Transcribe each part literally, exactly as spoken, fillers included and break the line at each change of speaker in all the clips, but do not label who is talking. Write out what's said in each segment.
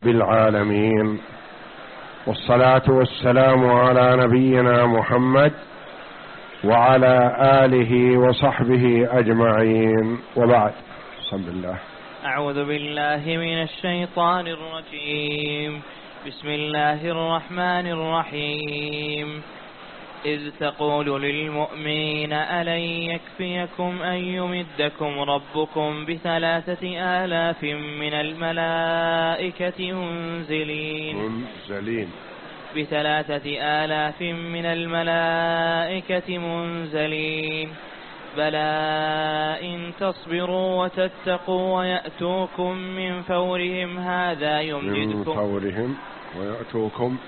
العالمين، والصلاة والسلام على نبينا محمد وعلى آله وصحبه أجمعين، وبعد. بسم الله.
أعوذ بالله من الشيطان الرجيم. بسم الله الرحمن الرحيم. إذ تقول للمؤمنين ألن يكفيكم أن يمدكم ربكم بثلاثة آلاف من الملائكة منزلين
منزلين
بثلاثة آلاف من الملائكة منزلين بلى إن تصبروا وتتقوا ويأتوكم من فورهم هذا يمددكم
من فورهم ويأتوكم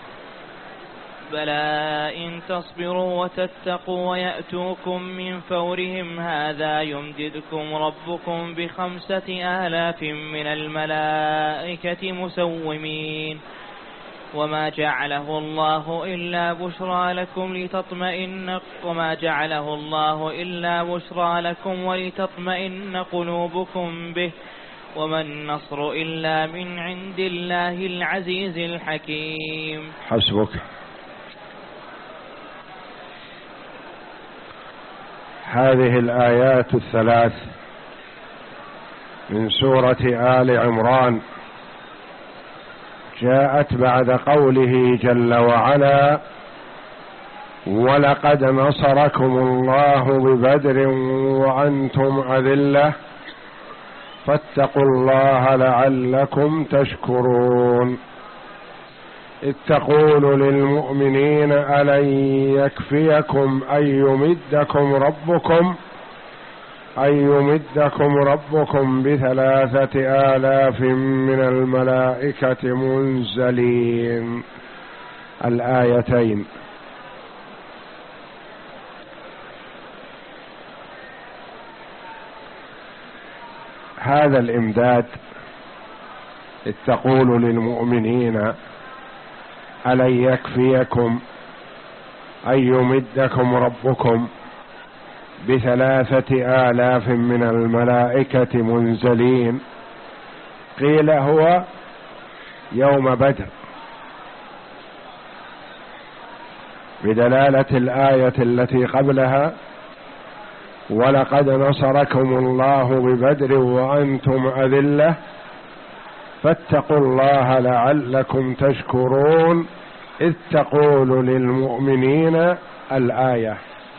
بلى إن تصبروا وتتقوا ويأتوكم من فورهم هذا يمددكم ربكم بخمسة آلاف من الملائكة مسومين وما جعله الله إلا بشرى لكم لتطمئن وما جعله الله إلا بشرى لكم ولتطمئن قلوبكم به وما النصر إلا من عند الله العزيز الحكيم.
حسبك. هذه الآيات الثلاث من سورة آل عمران جاءت بعد قوله جل وعلا: ولقد نصركم الله ببدر وأنتم أذلة فاتقوا الله لعلكم تشكرون. إذ تقول للمؤمنين ألن يكفيكم أن يمدكم ربكم أن يمدكم ربكم بثلاثة آلاف من الملائكة منزلين. الآيتين. هذا الإمداد إذ تقول للمؤمنين ألن يكفيكم أن يمدكم ربكم بثلاثة آلاف من الملائكة منزلين، قيل هو يوم بدر بدلالة الآية التي قبلها: ولقد نصركم الله ببدر وأنتم أذلة فاتقوا الله لعلكم تشكرون. إذ تقول للمؤمنين الآية،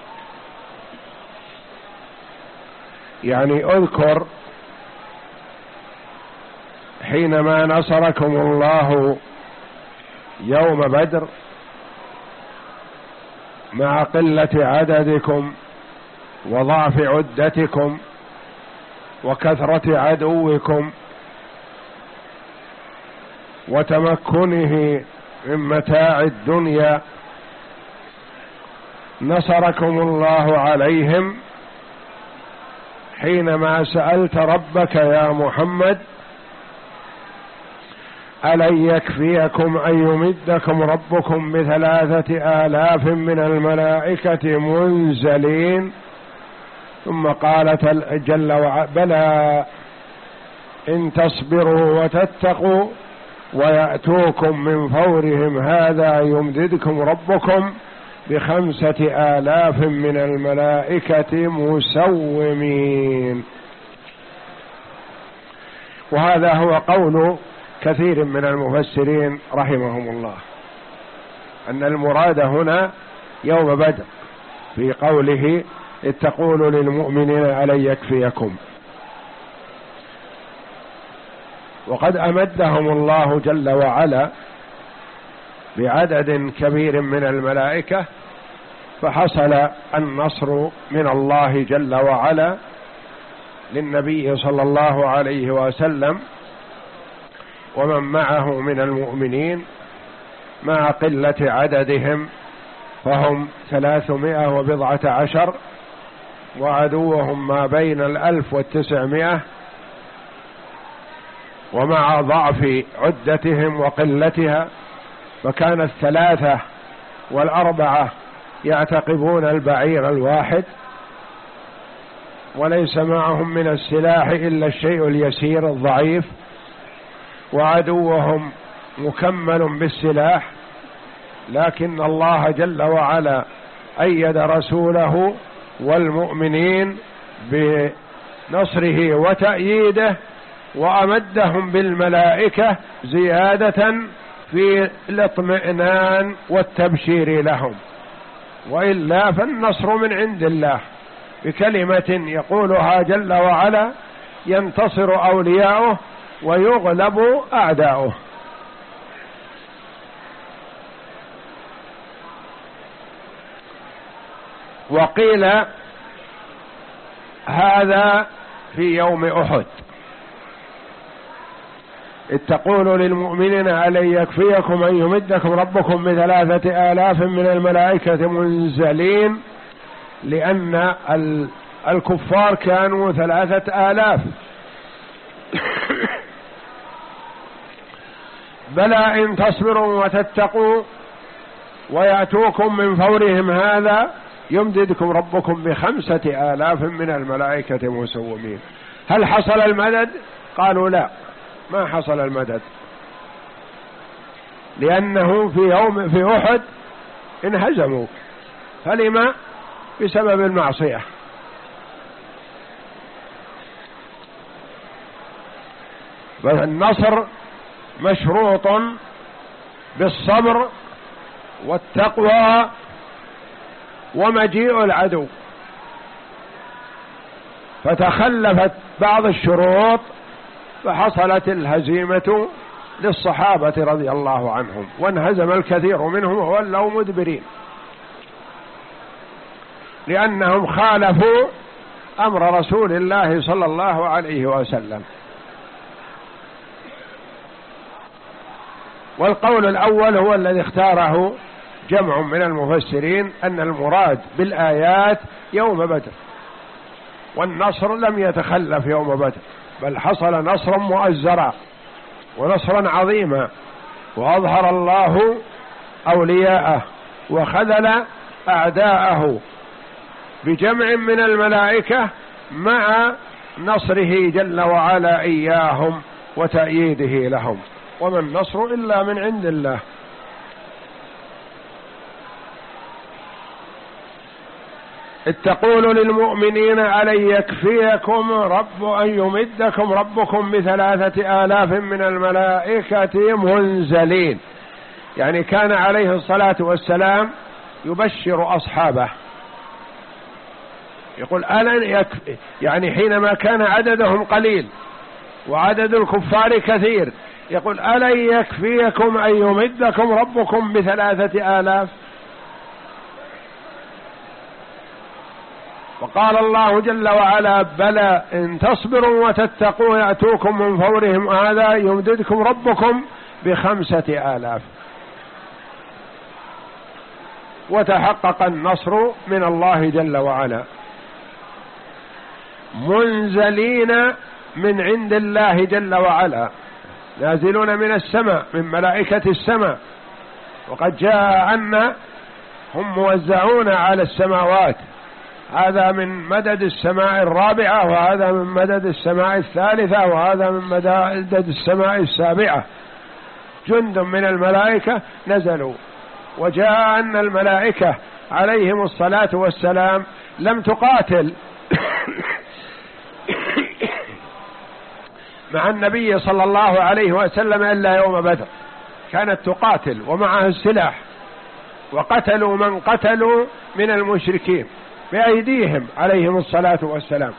يعني اذكر حينما نصركم الله يوم بدر مع قلة عددكم وضعف عدتكم وكثرة عدوكم وتمكنه من متاع الدنيا، نصركم الله عليهم حينما سألت ربك يا محمد ألن يكفيكم أن يمدكم ربكم بثلاثة آلاف من الملائكة منزلين، ثم قالت جل وعلا: بلى إن تصبروا وتتقوا ويأتوكم من فورهم هذا يمددكم ربكم بخمسة آلاف من الملائكة مسومين. وهذا هو قول كثير من المفسرين رحمهم الله، أن المراد هنا يوم بدر في قوله: إذ تقول للمؤمنين ألن يكفيكم. وقد أمدهم الله جل وعلا بعدد كبير من الملائكة، فحصل النصر من الله جل وعلا للنبي صلى الله عليه وسلم ومن معه من المؤمنين مع قلة عددهم، فهم ثلاثمائة وبضعة عشر، وعدوهم ما بين الألف والتسعمائة، ومع ضعف عدتهم وقلتها فكان الثلاثة والأربعة يعتقبون البعير الواحد، وليس معهم من السلاح إلا الشيء اليسير الضعيف، وعدوهم مكمل بالسلاح، لكن الله جل وعلا أيد رسوله والمؤمنين بنصره وتأييده، وأمدهم بالملائكة زيادة في الاطمئنان والتبشير لهم، وإلا فالنصر من عند الله بكلمة يقولها جل وعلا ينتصر أولياؤه ويغلب أعداؤه. وقيل هذا في يوم أحد، إذ تقول للمؤمنين ألن يكفيكم أن يمدكم ربكم بثلاثة آلاف من الملائكة منزلين، لأن الكفار كانوا ثلاثة آلاف. بلى إن تصبروا وتتقوا ويأتوكم من فورهم هذا يمددكم ربكم بخمسة آلاف من الملائكة مسومين. هل حصل المدد؟ قالوا لا، ما حصل المدد، لأنه في يوم في أحد انهزموا. فلما؟ بسبب المعصية. فالنصر مشروط بالصبر والتقوى ومجيء العدو، فتخلفت بعض الشروط فحصلت الهزيمة للصحابة رضي الله عنهم، وانهزم الكثير منهم وولوا مدبرين، لأنهم خالفوا أمر رسول الله صلى الله عليه وسلم. والقول الأول هو الذي اختاره جمع من المفسرين، أن المراد بالآيات يوم بدر، والنصر لم يتخلف يوم بدر، بل حصل نصرا مؤزرا ونصرا عظيما، وأظهر الله أولياءه وخذل أعداءه بجمع من الملائكة مع نصره جل وعلا إياهم وتأييده لهم. وما النصر إلا من عند الله. إذ تقول للمؤمنين ألن يكفيكم رب أن يمدكم ربكم بثلاثة آلاف من الملائكة منزلين، يعني كان عليه الصلاة والسلام يبشر أصحابه، يقول ألن يكفي، يعني حينما كان عددهم قليل وعدد الكفار كثير، يقول ألن يكفيكم أن يمدكم ربكم بثلاثة آلاف. وقال الله جل وعلا بلى إن تصبروا وتتقوا يأتوكم من فورهم هذا يمددكم ربكم بخمسة آلاف. وتحقق النصر من الله جل وعلا. منزلين من عند الله جل وعلا، نازلون من السماء من ملائكة السماء، وقد جاء أن هم موزعون على السماوات، هذا من مدد السماء الرابعة، وهذا من مدد السماء الثالثة، وهذا من مدد السماء السابعة، جند من الملائكة نزلوا. وجاء أن الملائكة عليهم الصلاة والسلام لم تقاتل مع النبي صلى الله عليه وسلم إلا يوم بدر، كانت تقاتل ومعها السلاح، وقتلوا من قتلوا من المشركين بأيديهم عليهم الصلاة والسلام،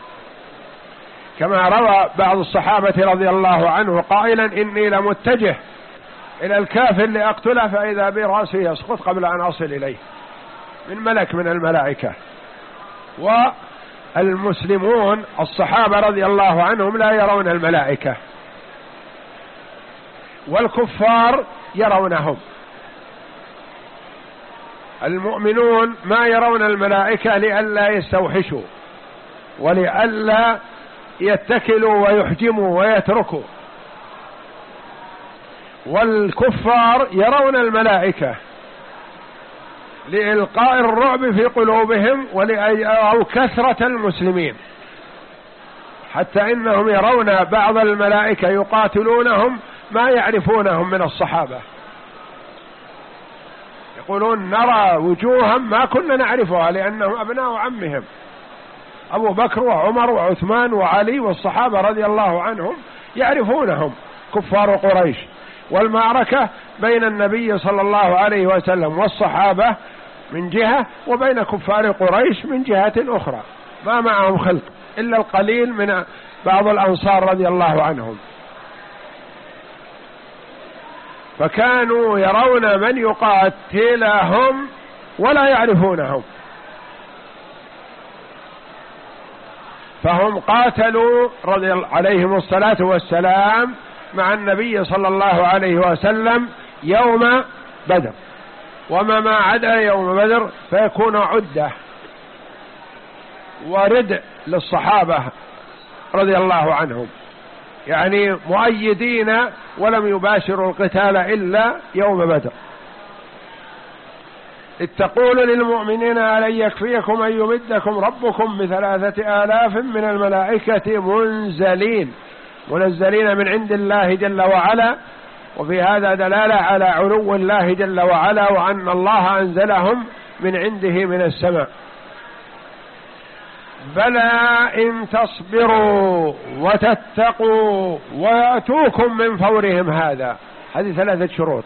كما روى بعض الصحابة رضي الله عنه قائلا إني لمتجه إلى الكافر لأقتله فإذا برأسه يسقط قبل أن أصل إليه، من ملك من الملائكة. والمسلمون الصحابة رضي الله عنهم لا يرون الملائكة، والكفار يرونهم. المؤمنون ما يرون الملائكة لئلا يستوحشوا ولئلا يتكلوا ويحجموا ويتركوا، والكفار يرون الملائكة لإلقاء الرعب في قلوبهم أو كثرة المسلمين، حتى إنهم يرون بعض الملائكة يقاتلونهم ما يعرفونهم من الصحابة، يقولون نرى وجوها ما كنا نعرفها لأنهم أبناء عمهم، أبو بكر وعمر وعثمان وعلي والصحابة رضي الله عنهم يعرفونهم كفار قريش، والمعركة بين النبي صلى الله عليه وسلم والصحابة من جهة، وبين كفار قريش من جهة أخرى، ما معهم خلق إلا القليل من بعض الأنصار رضي الله عنهم. فكانوا يرون من يقاتلهم ولا يعرفونهم، فهم قاتلوا رضي الله عليهم الصلاة والسلام مع النبي صلى الله عليه وسلم يوم بدر، وما ما عدا يوم بدر فيكون عدة وردء للصحابة رضي الله عنهم، يعني مؤيدين ولم يباشروا القتال إلا يوم بدر. إذ تقول للمؤمنين ألن يكفيكم أن يمدكم ربكم بثلاثة آلاف من الملائكة منزلين، منزلين من عند الله جل وعلا، وفي هذا دلالة على علو الله جل وعلا وأن الله أنزلهم من عنده من السماء. بلى إن تصبروا وتتقوا ويأتوكم من فورهم هذا، هذه ثلاثة شروط.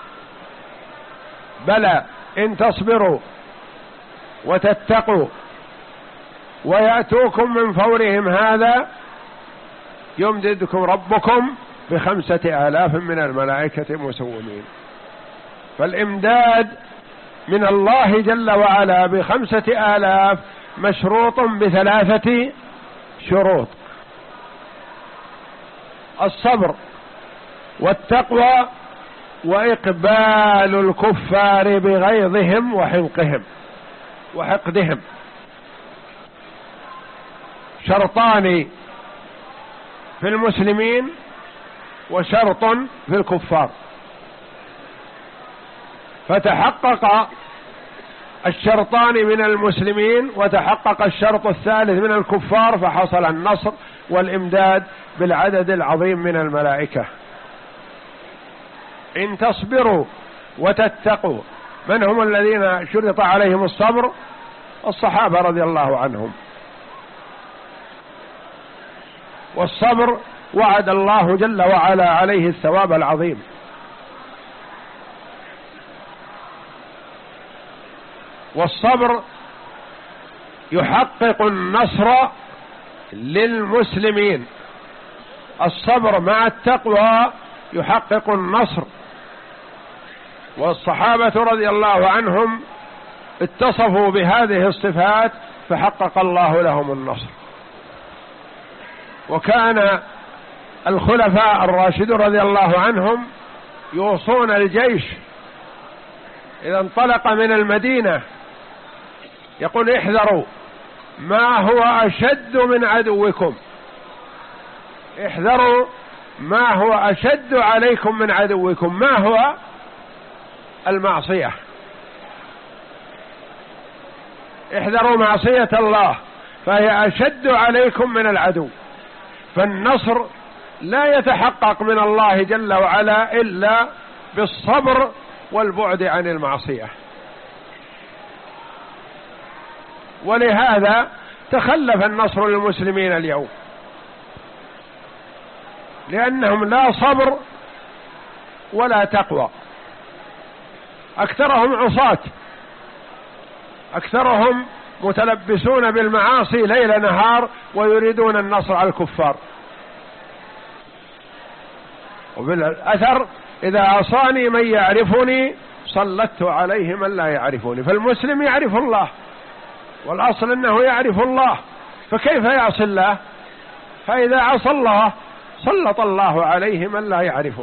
بلى إن تصبروا وتتقوا ويأتوكم من فورهم هذا يمددكم ربكم بخمسة آلاف من الملائكة مسومين. فالإمداد من الله جل وعلا بخمسة آلاف مشروط بثلاثة شروط: الصبر والتقوى وإقبال الكفار بغيظهم وحنقهم وحقدهم. شرطان في المسلمين وشرط في الكفار، فتحقق الشرطان من المسلمين وتحقق الشرط الثالث من الكفار، فحصل النصر والإمداد بالعدد العظيم من الملائكة. إن تصبروا وتتقوا، من هم الذين شرط عليهم الصبر؟ الصحابة رضي الله عنهم. والصبر وعد الله جل وعلا عليه الثواب العظيم. والصبر يحقق النصر للمسلمين، الصبر مع التقوى يحقق النصر. والصحابة رضي الله عنهم اتصفوا بهذه الصفات فحقق الله لهم النصر. وكان الخلفاء الراشدون رضي الله عنهم يوصون الجيش إذا انطلق من المدينة، يقول: احذروا ما هو أشد من عدوكم، احذروا ما هو أشد عليكم من عدوكم. ما هو؟ المعصية. احذروا معصية الله فهي أشد عليكم من العدو. فالنصر لا يتحقق من الله جل وعلا إلا بالصبر والبعد عن المعصية. ولهذا تخلف النصر للمسلمين اليوم، لأنهم لا صبر ولا تقوى. أكثرهم عصاة، أكثرهم متلبسون بالمعاصي ليل نهار ويريدون النصر على الكفار. وبالأثر: إذا عصاني من يعرفني سلطت عليه من لا يعرفني. فالمسلم يعرف الله، والأصل أنه يعرف الله، فكيف يعصي الله؟ فإذا عصى الله سلط الله عليه من لا يعرفه.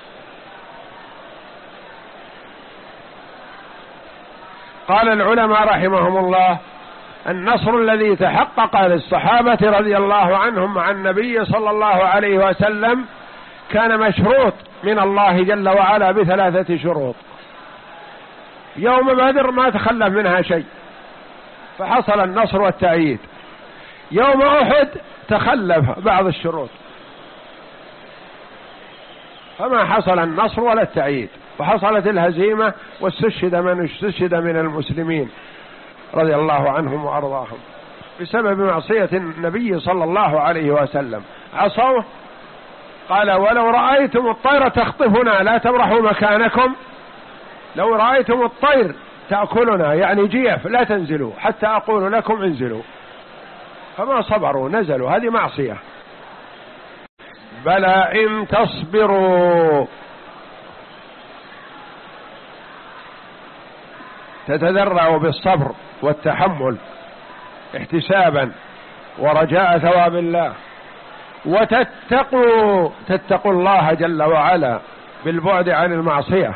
قال العلماء رحمهم الله: النصر الذي تحقق للصحابة رضي الله عنهم مع النبي صلى الله عليه وسلم كان مشروط من الله جل وعلا بثلاثة شروط. يوم بدر ما تخلف منها شيء فحصل النصر والتأييد. يوم أحد تخلف بعض الشروط فما حصل النصر ولا التأييد، وحصلت الهزيمة واستشهد من استشهد من المسلمين رضي الله عنهم وأرضاهم بسبب معصية النبي صلى الله عليه وسلم. عصوه، قال ولو رأيتم الطير تخطفنا لا تبرحوا مكانكم، لو رأيتم الطير تأكلنا يعني جيف لا تنزلوا حتى أقول لكم انزلوا، فما صبروا نزلوا، هذه معصية. بلى إن تصبروا، تتذرعوا بالصبر والتحمل احتسابا ورجاء ثواب الله، وتتقوا تتقوا الله جل وعلا بالبعد عن المعصية،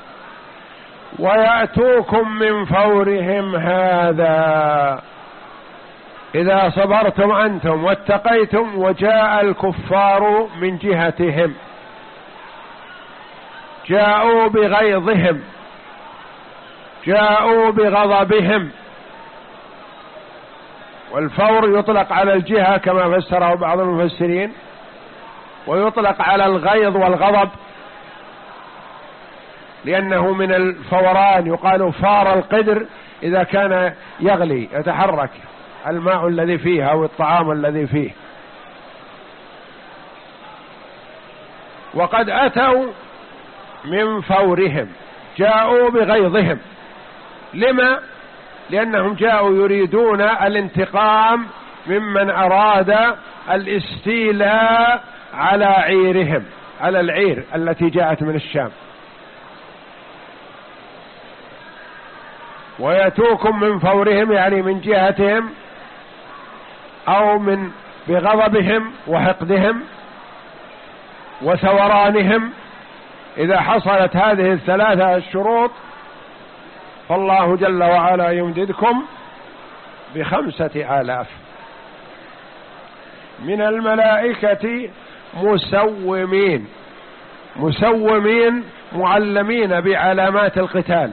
ويأتوكم من فورهم هذا، إذا صبرتم أنتم واتقيتم وجاء الكفار من جهتهم، جاءوا بغيظهم، جاءوا بغضبهم. والفور يطلق على الجهة كما فسره بعض المفسرين، ويطلق على الغيظ والغضب لأنه من الفوران، يقال فار القدر إذا كان يغلي يتحرك الماء الذي فيه أو الطعام الذي فيه. وقد أتوا من فورهم، جاءوا بغيظهم. لما؟ لأنهم جاءوا يريدون الانتقام ممن أراد الاستيلاء على عيرهم، على العير التي جاءت من الشام. ويأتوكم من فورهم يعني من جهتهم أو من بغضبهم وحقدهم وثورانهم. إذا حصلت هذه الثلاثة الشروط فالله جل وعلا يمددكم بخمسة آلاف من الملائكة مسومين، مسومين معلمين بعلامات القتال،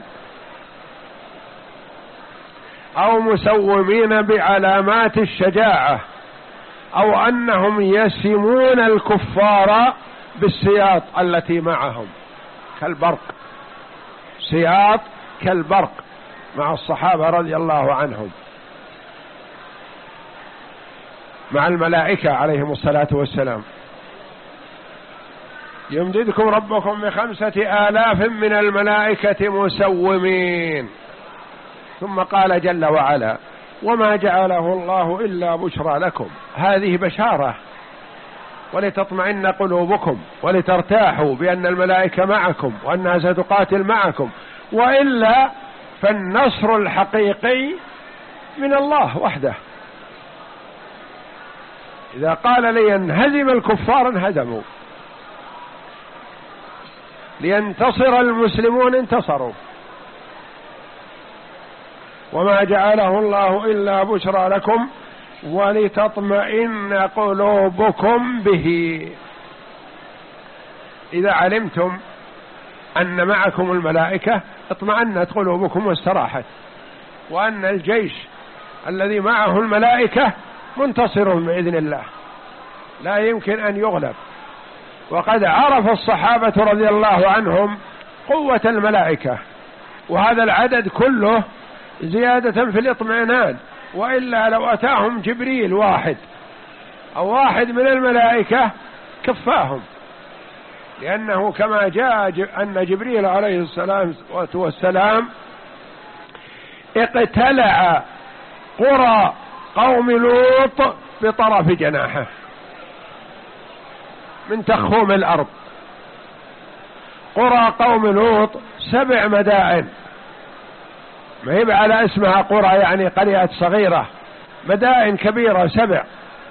أو مسومين بعلامات الشجاعة، أو أنهم يسمون الكفار بالسياط التي معهم كالبرق، سياط كالبرق مع الصحابة رضي الله عنهم، مع الملائكة عليهم الصلاة والسلام. يمددكم ربكم بخمسة آلاف من الملائكة مسومين. ثم قال جل وعلا وما جعله الله إلا بشرى لكم، هذه بشارة ولتطمئن قلوبكم ولترتاحوا بأن الملائكة معكم وأنها ستقاتل معكم، وإلا فالنصر الحقيقي من الله وحده. إذا قال لينهزم الكفار انهزموا، لينتصر المسلمون انتصروا. وما جعله الله إلا بشرى لكم ولتطمئن قلوبكم به. إذا علمتم أن معكم الملائكة اطمأنت قلوبكم واستراحت، وأن الجيش الذي معه الملائكة منتصر بإذن الله لا يمكن أن يغلب. وقد عرف الصحابة رضي الله عنهم قوة الملائكة، وهذا العدد كله زيادة في الاطمئنان، وإلا لو أتاهم جبريل واحد أو واحد من الملائكة كفاهم، لأنه كما جاء أن جبريل عليه الصلاة والسلام اقتلع قرى قوم لوط بطرف جناحه من تخوم الأرض. قرى قوم لوط سبع مدائن، ما هي على اسمها قرى يعني قرية صغيرة، مدائن كبيرة سبع،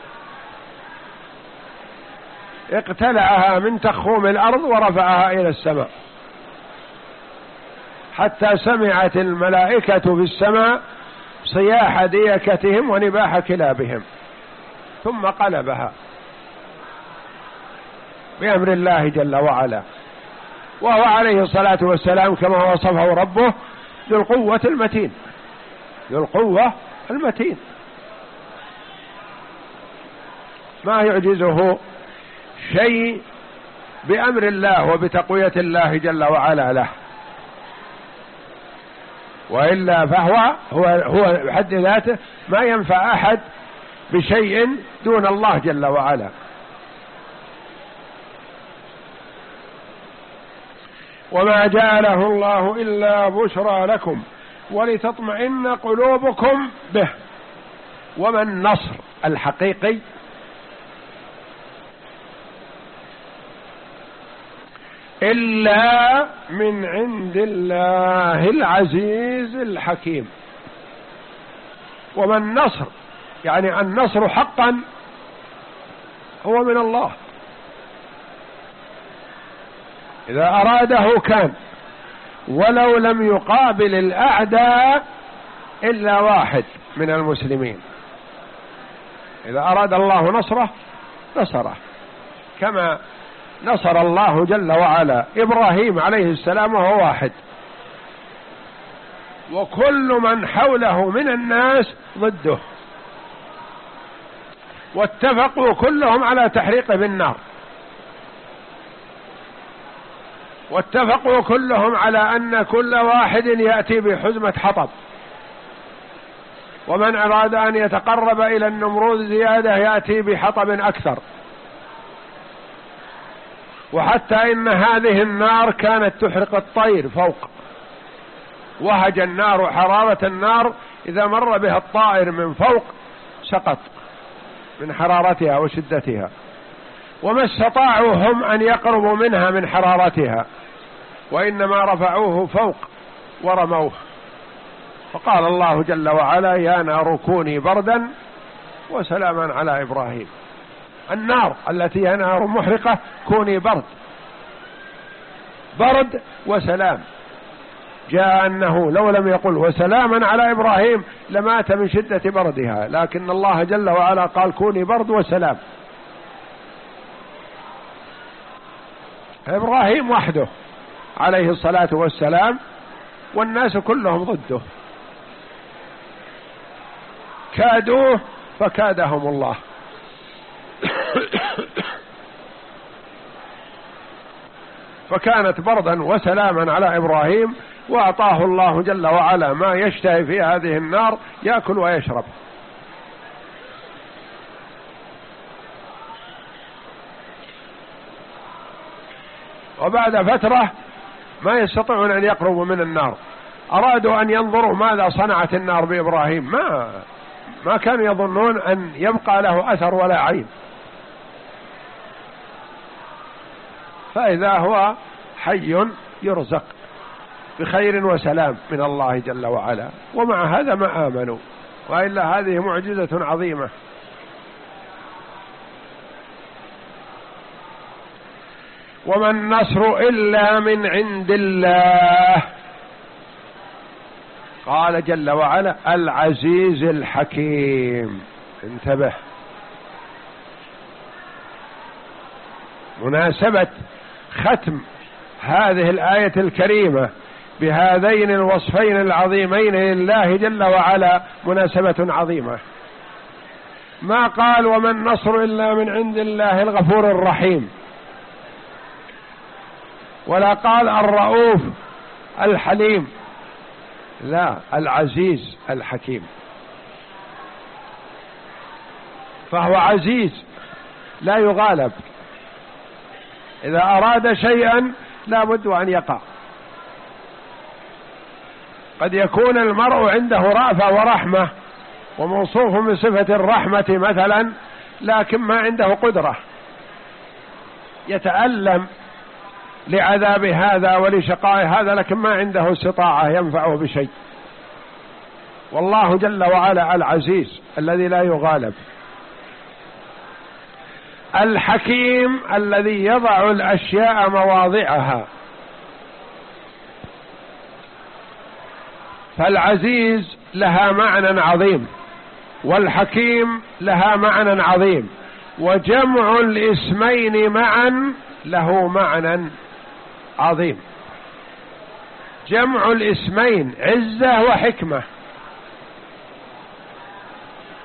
اقتلعها من تخوم الأرض ورفعها إلى السماء، حتى سمعت الملائكة في السماء صياح ديكتهم ونباح كلابهم، ثم قلبها بأمر الله جل وعلا. وهو عليه الصلاة والسلام كما وصفه ربه ذو القوة المتين، ذو القوة المتين ما يعجزه شيء بأمر الله وبتقوية الله جل وعلا له، وإلا فهو هو هو بحد ذاته ما ينفع أحد بشيء دون الله جل وعلا. وما جعله الله إلا بشرى لكم ولتطمئن قلوبكم به. وما النصر الحقيقي إلا من عند الله العزيز الحكيم. وما النصر يعني النصر حقا هو من الله، إذا أراده كان، ولو لم يقابل الأعداء إلا واحد من المسلمين. إذا أراد الله نصره نصره، كما نصر الله جل وعلا إبراهيم عليه السلام وهو واحد، وكل من حوله من الناس ضده، واتفقوا كلهم على تحريقه بالنار، واتفقوا كلهم على أن كل واحد يأتي بحزمة حطب، ومن أراد أن يتقرب إلى النمرود زيادة يأتي بحطب أكثر. وحتى إن هذه النار كانت تحرق الطير فوق، وهج النار حرارة النار إذا مر بها الطائر من فوق سقط من حرارتها وشدتها، وما استطاعوا هم أن يقربوا منها من حرارتها، وإنما رفعوه فوق ورموه. فقال الله جل وعلا: يا نار كوني بردا وسلاما على إبراهيم. النار التي هي نار محرقة كوني برد، برد وسلام. جاء أنه لو لم يقل وسلاما على إبراهيم لمات من شدة بردها، لكن الله جل وعلا قال كوني برد وسلام. إبراهيم وحده عليه الصلاة والسلام، والناس كلهم ضده، كادوه فكادهم الله. فكانت بردا وسلاما على إبراهيم، وأعطاه الله جل وعلا ما يشتهي في هذه النار، يأكل ويشرب. وبعد فترة ما يستطيعون أن يقربوا من النار، أرادوا أن ينظروا ماذا صنعت النار بإبراهيم، ما ما كانوا يظنون أن يبقى له أثر ولا عين، فإذا هو حي يرزق بخير وسلام من الله جل وعلا. ومع هذا ما آمنوا، وإلا هذه معجزة عظيمة. وما النصر إلا من عند الله. قال جل وعلا: العزيز الحكيم. انتبه، مناسبة ختم هذه الآية الكريمة بهذين الوصفين العظيمين لله جل وعلا مناسبة عظيمة. ما قال وما النصر إلا من عند الله الغفور الرحيم، ولا قال الرؤوف الحليم، لا، العزيز الحكيم. فهو عزيز لا يغالب، إذا أراد شيئا لا بد أن يقع. قد يكون المرء عنده رأفة ورحمة وموصوف بصفة الرحمة مثلا، لكن ما عنده قدرة، يتألم لعذاب هذا ولشقاء هذا، لكن ما عنده استطاعة ينفعه بشيء. والله جل وعلا العزيز الذي لا يغالب، الحكيم الذي يضع الأشياء مواضعها. فالعزيز لها معنى عظيم، والحكيم لها معنى عظيم، وجمع الاسمين معا له معنى عظيم. جمع الاسمين عزة وحكمة،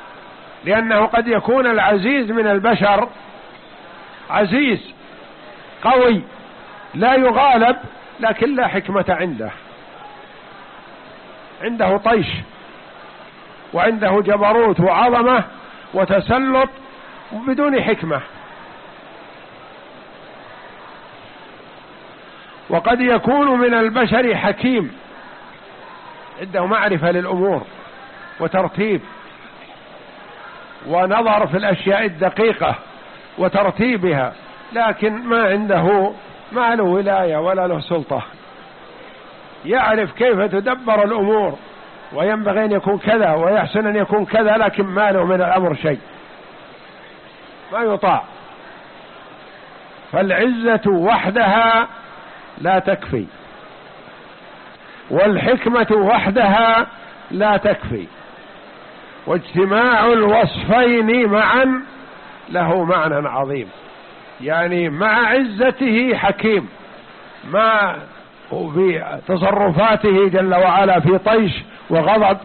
لأنه قد يكون العزيز من البشر عزيز قوي لا يغالب، لكن لا حكمة عنده، عنده طيش وعنده جبروت وعظمة وتسلط بدون حكمة. وقد يكون من البشر حكيم عنده معرفة للأمور وترتيب ونظر في الأشياء الدقيقة وترتيبها، لكن ما عنده ما له ولاية ولا له سلطة، يعرف كيف تدبر الأمور وينبغي أن يكون كذا ويحسن أن يكون كذا، لكن ما له من الأمر شيء، ما يطاع. فالعزة وحدها لا تكفي، والحكمة وحدها لا تكفي، واجتماع الوصفين معا له معنى عظيم. يعني مع عزته حكيم، مع في تصرفاته جل وعلا في طيش وغضب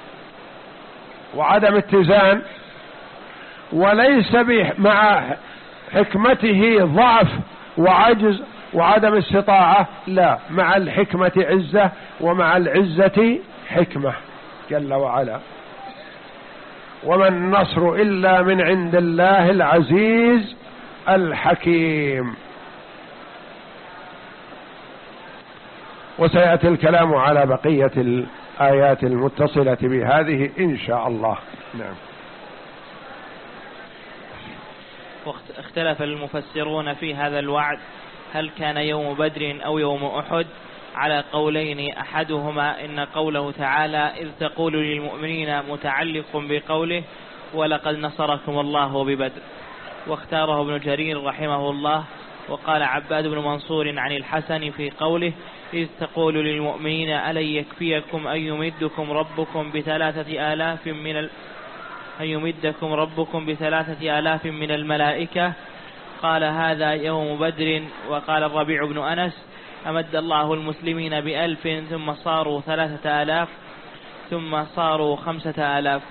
وعدم اتزان، وليس مع حكمته ضعف وعجز وعدم استطاعة، لا، مع الحكمة عزة ومع العزة حكمة جل وعلا. وما النصر إلا من عند الله العزيز الحكيم. وسيأتي الكلام على بقية الآيات المتصلة بهذه إن شاء الله. نعم.
واختلف المفسرون في هذا الوعد، هل كان يوم بدر أو يوم أحد، على قولين، أحدهما إن قوله تعالى إذ تقول للمؤمنين متعلق بقوله ولقد نصركم الله ببدر، واختاره ابن جرير رحمه الله. وقال عباد بن منصور عن الحسن في قوله إذ تقول للمؤمنين ألن يكفيكم أن يمدكم ربكم بثلاثة آلاف من ال... أن يمدكم ربكم بثلاثة آلاف من الملائكة، قال هذا يوم بدر. وقال الربيع بن أنس أمد الله المسلمين بألف ثم صاروا ثلاثة آلاف ثم صاروا خمسة آلاف.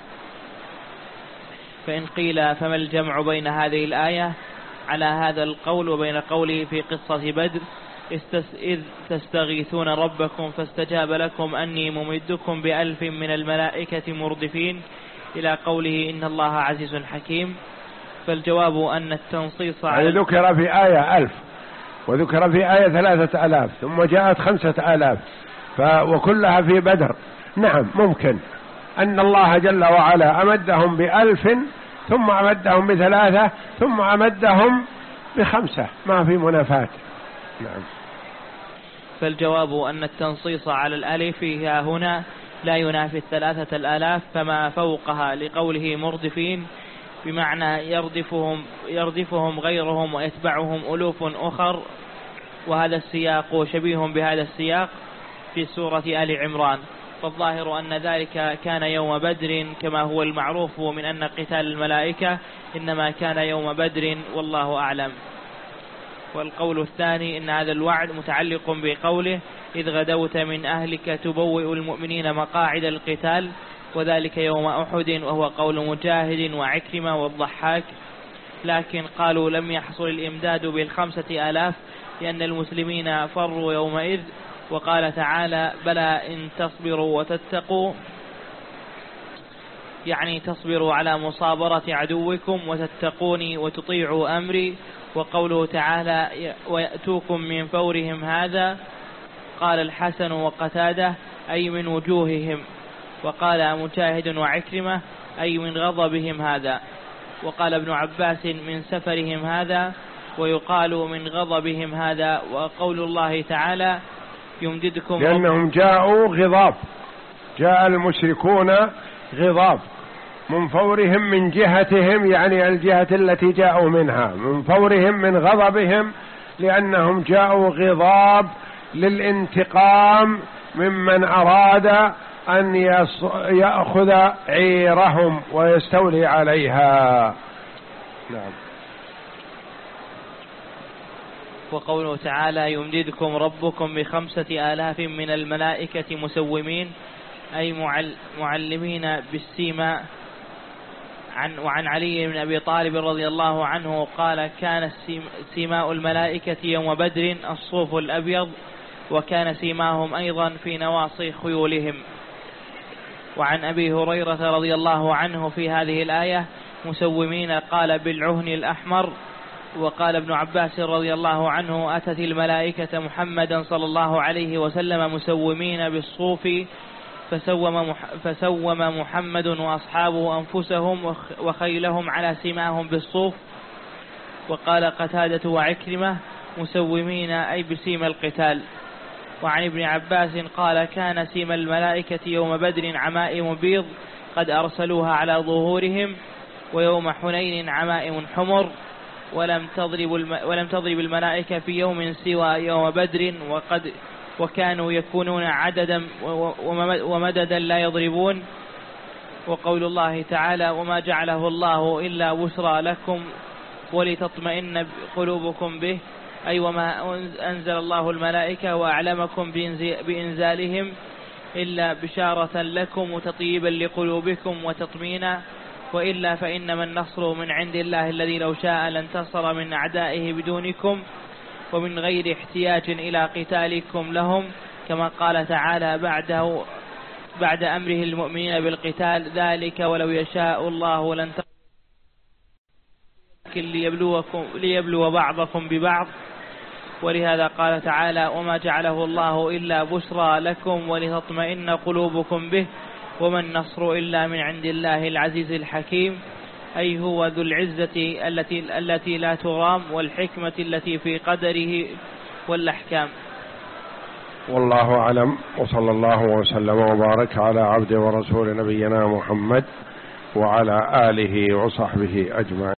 فإن قيل فما الجمع بين هذه الآية على هذا القول وبين قوله في قصة بدر إذ تستغيثون ربكم فاستجاب لكم أني ممدكم بألف من الملائكة مردفين إلى قوله إن الله عزيز حكيم؟ فالجواب أن التنصيص
على يعني ذكر في آية ألف وذكر في آية ثلاثة آلاف ثم جاءت خمسة آلاف ف... وكلها في بدر. نعم، ممكن أن الله جل وعلا أمدهم بألف ثم أمدهم بثلاثة ثم أمدهم بخمسة، ما في منافاة. نعم.
فالجواب أن التنصيص على الألف هنا لا ينافي الثلاثة الآلاف فما فوقها، لقوله مردفين بمعنى يردفهم, يردفهم غيرهم ويتبعهم ألوف أخر، وهذا السياق شبيه بهذا السياق في سورة آل عمران. فالظاهر أن ذلك كان يوم بدر كما هو المعروف من أن قتال الملائكة إنما كان يوم بدر، والله أعلم. والقول الثاني إن هذا الوعد متعلق بقوله إذ غدوت من أهلك تبوئ المؤمنين مقاعد القتال، وذلك يوم أحد، وهو قول مجاهد وعكرمة والضحاك. لكن قالوا لم يحصل الإمداد بالخمسة آلاف لأن المسلمين فروا يومئذ، وقال تعالى بلى إن تصبروا وتتقوا، يعني تصبروا على مصابرة عدوكم وتتقوني وتطيعوا أمري. وقوله تعالى ويأتوكم من فورهم هذا، قال الحسن وقتاده أي من وجوههم، وقال مجاهد وعكرمة أي من غضبهم هذا، وقال ابن عباس من سفرهم هذا، ويقال من غضبهم هذا. وقول الله تعالى يمددكم
لأنهم جاءوا غضاب، جاء المشركون غضاب من فورهم من جهتهم، يعني الجهة التي جاءوا منها، من فورهم من غضبهم، لأنهم جاءوا غضاب للانتقام ممن أراد أن يأخذ عيرهم ويستولي عليها. نعم.
وقوله تعالى يمددكم ربكم بخمسة آلاف من الملائكة مسومين أي معلمين بالسيما عن وعن علي بن أبي طالب رضي الله عنه قال كان سيماء الملائكة يوم بدر الصوف الأبيض، وكان سيماهم أيضا في نواصي خيولهم. وعن أبي هريرة رضي الله عنه في هذه الآية مسومين قال بالعهن الأحمر. وقال ابن عباس رضي الله عنه أتت الملائكة محمدا صلى الله عليه وسلم مسومين بالصوف فسوم, فسوم محمد وأصحابه أنفسهم وخيلهم على سماهم بالصوف. وقال قتادة وعكرمة مسومين أي بسيم القتال. وعن ابن عباس قال كان سيم الملائكة يوم بدر عمائم بيض قد أرسلوها على ظهورهم، ويوم حنين عمائم حمر، ولم تضرب, الم ولم تضرب الملائكة في يوم سوى يوم بدر، وقد وكانوا يكونون عددا ومددا لا يضربون. وقول الله تعالى وما جعله الله إلا بشرى لكم ولتطمئن قلوبكم به، أي وما أنزل الله الملائكة وأعلمكم بإنزالهم إلا بشارة لكم وتطيبا لقلوبكم وتطمينا، وإلا فإنما النصر من عند الله الذي لو شاء لانتصر من أعدائه بدونكم ومن غير احتياج إلى قتالكم لهم، كما قال تعالى بعده بعد أمره المؤمنين بالقتال ذلك ولو يشاء الله لانتصر ليبلوكم ليبلو بعضكم ببعض. ولهذا قال تعالى وما جعله الله إلا بشرى لكم ولتطمئن قلوبكم به، وما النصر إلا من عند الله العزيز الحكيم، أي هو ذو العزة التي, التي لا ترام والحكمة التي في قدره والأحكام.
والله أعلم، وصلى الله وسلم وبارك على عبد ورسول نبينا محمد وعلى آله وصحبه أجمعين.